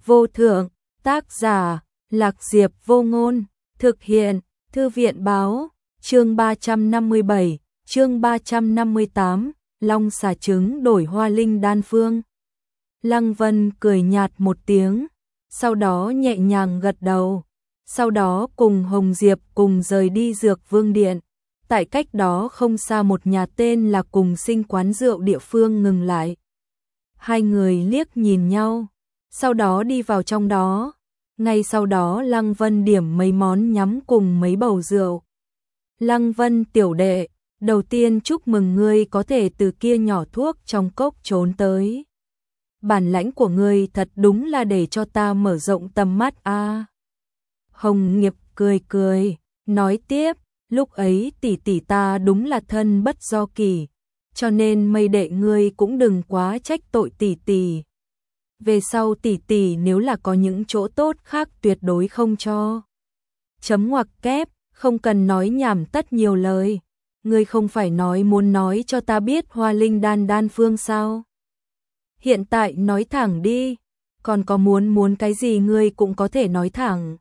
vô thượng, tác giả, Lạc Diệp Vô Ngôn, thực hiện, Thư viện báo, chương 357, chương 358, long xà trứng đổi hoa linh đan phương. Lăng Vân cười nhạt một tiếng, sau đó nhẹ nhàng gật đầu, sau đó cùng Hồng Diệp cùng rời đi Dược Vương Điện. Tại cách đó không xa một nhà tên là Cùng Sinh quán rượu địa phương ngừng lại. Hai người liếc nhìn nhau, sau đó đi vào trong đó. Ngay sau đó Lăng Vân điểm mấy món nhắm cùng mấy bầu rượu. Lăng Vân tiểu đệ, đầu tiên chúc mừng ngươi có thể từ kia nhỏ thuốc trong cốc trốn tới. Bản lãnh của ngươi thật đúng là để cho ta mở rộng tầm mắt a. Hồng Nghiệp cười cười, nói tiếp, lúc ấy tỷ tỷ ta đúng là thân bất do kỳ, cho nên mây đệ ngươi cũng đừng quá trách tội tỷ tỷ. Về sau tỷ tỷ nếu là có những chỗ tốt khác tuyệt đối không cho. Chấm ngoặc kép, không cần nói nhảm tất nhiều lời. Ngươi không phải nói muốn nói cho ta biết hoa linh đan phương sao? Hiện tại nói thẳng đi, còn có muốn cái gì ngươi cũng có thể nói thẳng.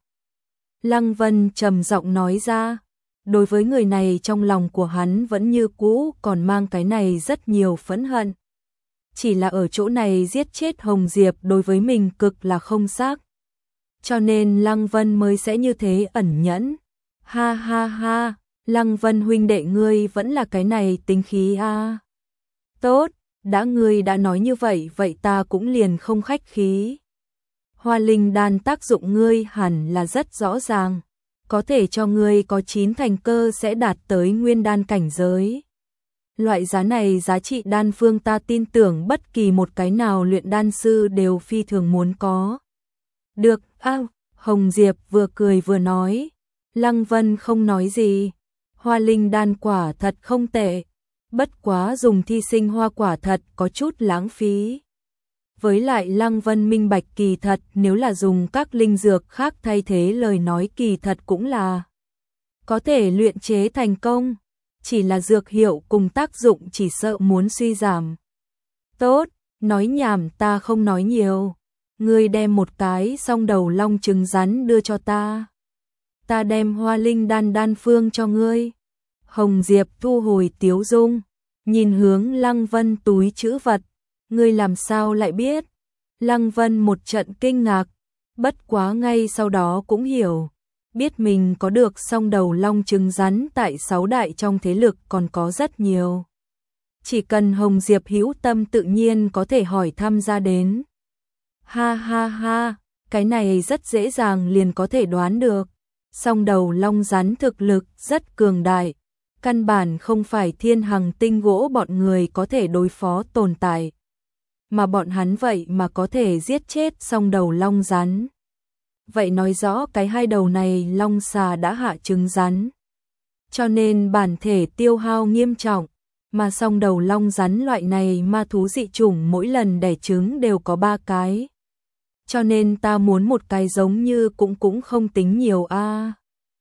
Lăng Vân trầm giọng nói ra, đối với người này trong lòng của hắn vẫn như cũ còn mang cái này rất nhiều phẫn hận. Chỉ là ở chỗ này giết chết Hồng Diệp đối với mình cực là không xác. Cho nên Lăng Vân mới sẽ như thế ẩn nhẫn. Ha ha ha, Lăng Vân huynh đệ ngươi vẫn là cái này tính khí a. Tốt, đã ngươi đã nói như vậy vậy ta cũng liền không khách khí. Hoa linh đan tác dụng ngươi hẳn là rất rõ ràng, có thể cho ngươi có 9 thành cơ sẽ đạt tới nguyên đan cảnh giới. Loại giá này giá trị đan phương ta tin tưởng bất kỳ một cái nào luyện đan sư đều phi thường muốn có. Được, Hồng Diệp vừa cười vừa nói. Lăng Vân không nói gì. Hoa linh đan quả thật không tệ, bất quá dùng thi sinh hoa quả thật có chút lãng phí. Với lại Lăng Vân minh bạch kỳ thật nếu là dùng các linh dược khác thay thế lời nói kỳ thật cũng là có thể luyện chế thành công. Chỉ là dược hiệu cùng tác dụng chỉ sợ muốn suy giảm. Tốt, nói nhảm ta không nói nhiều. Ngươi đem một cái song đầu long trứng rắn đưa cho ta. Ta đem hoa linh đan phương cho ngươi. Hồng Diệp thu hồi tiếu dung, nhìn hướng Lăng Vân túi trữ vật. Ngươi làm sao lại biết? Lăng Vân một trận kinh ngạc, bất quá ngay sau đó cũng hiểu. Biết mình có được song đầu long trứng rắn tại 6 đại trong thế lực còn có rất nhiều. Chỉ cần Hồng Diệp hữu tâm tự nhiên có thể hỏi thăm ra đến. Ha ha ha, cái này rất dễ dàng liền có thể đoán được. Song đầu long rắn thực lực rất cường đại, căn bản không phải thiên hằng tinh gỗ bọn người có thể đối phó tồn tại. Mà bọn hắn vậy mà có thể giết chết song đầu long rắn. Vậy nói rõ cái hai đầu này long xà đã hạ trứng rắn. Cho nên bản thể tiêu hao nghiêm trọng, mà song đầu long rắn loại này ma thú dị chủng mỗi lần đẻ trứng đều có 3 cái. Cho nên ta muốn một cái giống như cũng không tính nhiều a.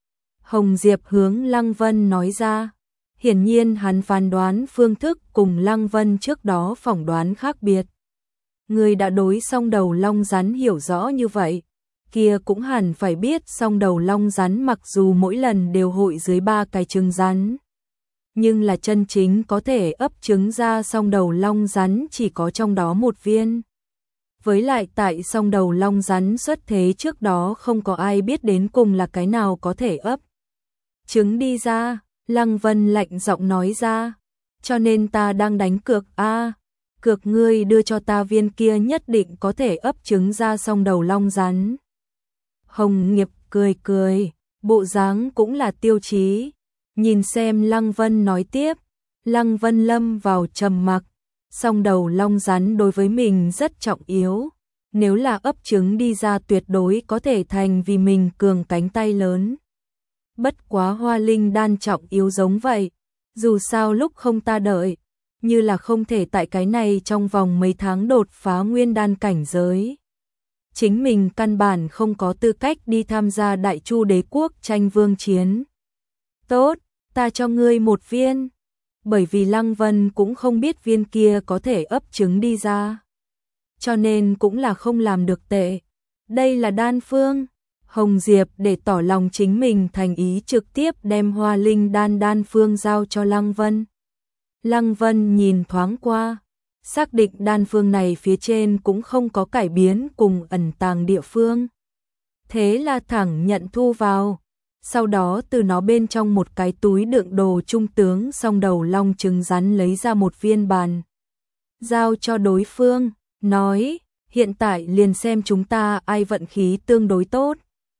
Hồng Diệp hướng Lăng Vân nói ra. Hiển nhiên hắn phán đoán phương thức cùng Lăng Vân trước đó phỏng đoán khác biệt. Người đã đối song đầu long rắn hiểu rõ như vậy, kia cũng hẳn phải biết song đầu long rắn mặc dù mỗi lần đều hội dưới 3 cái trứng rắn, nhưng là chân chính có thể ấp trứng ra song đầu long rắn chỉ có trong đó một viên. Với lại tại song đầu long rắn xuất thế trước đó không có ai biết đến cùng là cái nào có thể ấp trứng đi ra. Lăng Vân lạnh giọng nói ra, cho nên ta đang đánh cược cược ngươi đưa cho ta viên kia nhất định có thể ấp trứng ra song đầu long rắn. Hồng Nghiệp cười cười, bộ dáng cũng là tiêu chí. Nhìn xem Lăng Vân nói tiếp, Lăng Vân lâm vào trầm mặc. Song đầu long rắn đối với mình rất trọng yếu, nếu là ấp trứng đi ra tuyệt đối có thể thành vì mình cường cánh tay lớn. Bất quá hoa linh đan trọng yếu giống vậy, dù sao lúc không ta đợi, như là không thể tại cái này trong vòng mấy tháng đột phá nguyên đan cảnh giới. Chính mình căn bản không có tư cách đi tham gia Đại Chu đế quốc tranh vương chiến. Tốt, ta cho ngươi một viên. Bởi vì Lăng Vân cũng không biết viên kia có thể ấp trứng đi ra, cho nên cũng là không làm được tệ. Đây là đan phương. Hồng Diệp để tỏ lòng chính mình thành ý trực tiếp đem Hoa Linh đan phương giao cho Lăng Vân. Lăng Vân nhìn thoáng qua, xác định đan phương này phía trên cũng không có cải biến cùng ẩn tàng địa phương. Thế là thẳng nhận thu vào, sau đó từ nó bên trong một cái túi đựng đồ trung tướng song đầu long trứng rắn lấy ra một viên bàn. Giao cho đối phương, nói, hiện tại liền xem chúng ta ai vận khí tương đối tốt.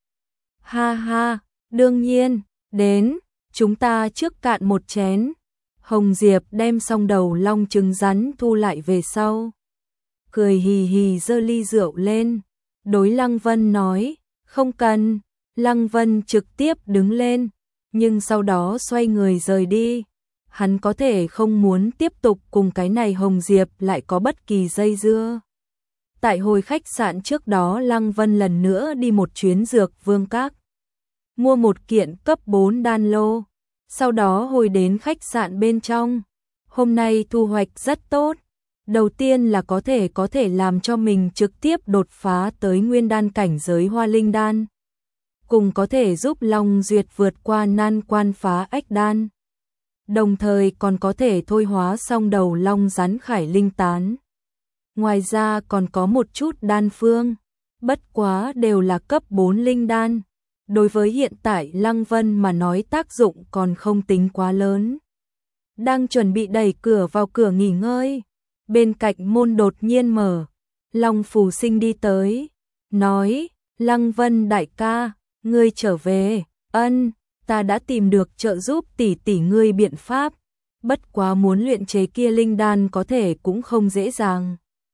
Ha ha, đương nhiên, đến, chúng ta trước cạn một chén. Hồng Diệp đem xong đầu long trứng rắn thu lại về sau. Cười hì hì giơ ly rượu lên, đối Lăng Vân nói, không cần. Lăng Vân trực tiếp đứng lên, nhưng sau đó xoay người rời đi. Hắn có thể không muốn tiếp tục cùng cái này Hồng Diệp lại có bất kỳ dây dưa. Tại hồi khách sạn trước đó Lăng Vân lần nữa đi một chuyến Dược Vương Các, mua một kiện cấp 4 đan lô, sau đó hồi đến khách sạn bên trong. Hôm nay thu hoạch rất tốt. Đầu tiên là có thể làm cho mình trực tiếp đột phá tới nguyên đan cảnh giới Hoa Linh đan, cùng có thể giúp Long Duyệt vượt qua nan quan phá ách đan. Đồng thời còn có thể thôi hóa xong đầu long rắn khải linh tán. Ngoài ra còn có một chút đan phương, bất quá đều là cấp 4 linh đan. Đối với hiện tại Lăng Vân mà nói tác dụng còn không tính quá lớn. Đang chuẩn bị đẩy cửa vào cửa nghỉ ngơi, bên cạnh môn đột nhiên mở. Long Phù Sinh đi tới, nói, Lăng Vân đại ca, ngươi trở về. Ân, ta đã tìm được trợ giúp tỷ tỷ ngươi biện pháp, bất quá muốn luyện chế kia linh đan có thể cũng không dễ dàng.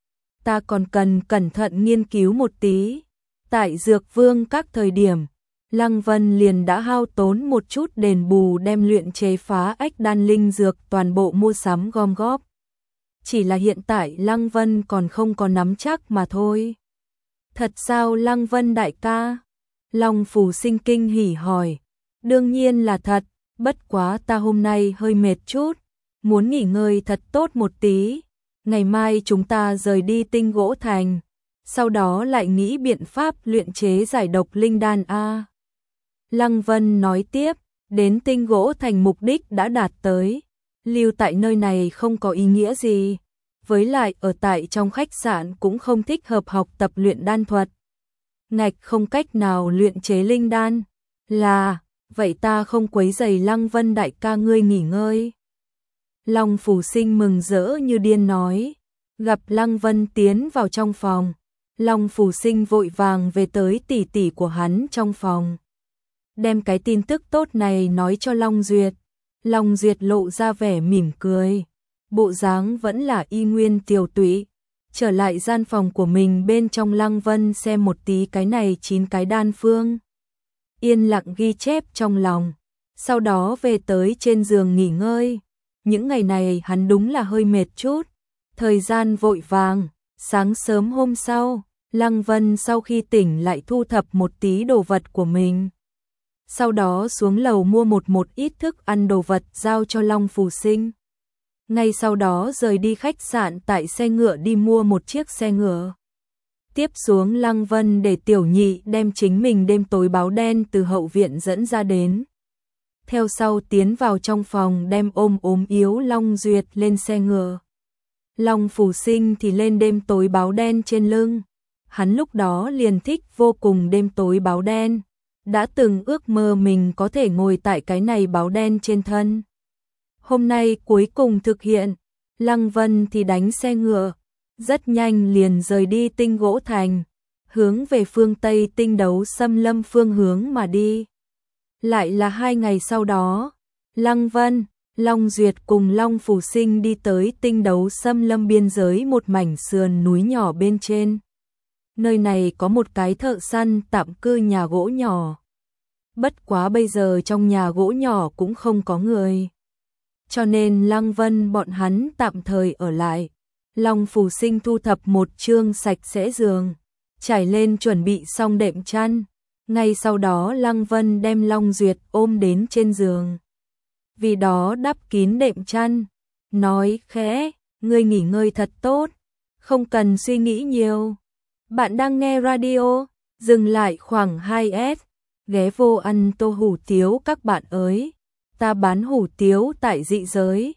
Ta còn cần cẩn thận nghiên cứu một tí. Tại Dược Vương Các thời điểm, Lăng Vân liền đã hao tốn một chút đền bù đem luyện chế phá ách đan linh dược toàn bộ mua sắm gom góp. Chỉ là hiện tại Lăng Vân còn không có nắm chắc mà thôi. Thật sao Lăng Vân đại ca? Long Phù Sinh kinh hỉ hỏi. Đương nhiên là thật, bất quá ta hôm nay hơi mệt chút, muốn nghỉ ngơi thật tốt một tí. Ngày mai chúng ta rời đi Tinh Gỗ Thành, sau đó lại nghĩ biện pháp luyện chế giải độc linh đan a. Lăng Vân nói tiếp, đến Tinh Gỗ Thành mục đích đã đạt tới, lưu tại nơi này không có ý nghĩa gì, với lại ở tại trong khách sạn cũng không thích hợp học tập luyện đan thuật. Ngạch không cách nào luyện chế linh đan, là, vậy ta không quấy rầy Lăng Vân đại ca ngươi nghỉ ngơi. Long Phù Sinh mừng rỡ như điên nói, gặp Lăng Vân tiến vào trong phòng, Long Phù Sinh vội vàng về tới tỷ tỷ của hắn trong phòng. Đem cái tin tức tốt này nói cho Long Duyệt. Long Duyệt lộ ra vẻ mỉm cười, bộ dáng vẫn là y nguyên tiều tụy. Trở lại gian phòng của mình bên trong Lăng Vân xem một tí cái này 9 cái đan phương. Yên lặng ghi chép trong lòng, sau đó về tới trên giường nghỉ ngơi. Những ngày này hắn đúng là hơi mệt chút, thời gian vội vàng. Sáng sớm hôm sau, Lăng Vân sau khi tỉnh lại thu thập một tí đồ vật của mình. Sau đó xuống lầu mua một ít thức ăn đồ vật giao cho Long Phù Sinh. Ngay sau đó rời đi khách sạn tại xe ngựa đi mua một chiếc xe ngựa. Tiếp xuống Lăng Vân để Tiểu Nhị đem chính mình đêm tối báo đen từ hậu viện dẫn ra đến. Theo sau tiến vào trong phòng đem ôm yếu Long Duyệt lên xe ngựa. Long Phù Sinh thì lên đêm tối báo đen trên lưng. Hắn lúc đó liền thích vô cùng đêm tối báo đen. Đã từng ước mơ mình có thể ngồi tại cái này báo đen trên thân. Hôm nay cuối cùng thực hiện, Lăng Vân thì đánh xe ngựa, rất nhanh liền rời đi Tinh Gỗ Thành, hướng về phương Tây Tinh Đấu Xâm Lâm phương hướng mà đi. Lại là 2 ngày sau đó, Lăng Vân, Long Duyệt cùng Long Phù Sinh đi tới Tinh Đấu Xâm Lâm biên giới một mảnh sườn núi nhỏ bên trên. Nơi này có một cái thợ săn tạm cư nhà gỗ nhỏ. Bất quá bây giờ trong nhà gỗ nhỏ cũng không có người. Cho nên Lăng Vân bọn hắn tạm thời ở lại. Long Phù Sinh thu thập một chương sạch sẽ giường, trải lên chuẩn bị xong đệm chăn. Ngay sau đó Lăng Vân đem Long Duyệt ôm đến trên giường. Vì đó đắp kín đệm chăn, nói khẽ, ngươi nghỉ ngơi thật tốt, không cần suy nghĩ nhiều. Bạn đang nghe radio Dừng lại khoảng 2S, ghé vô ăn tô hủ tiếu các bạn ơi. Ta bán hủ tiếu tại dị giới,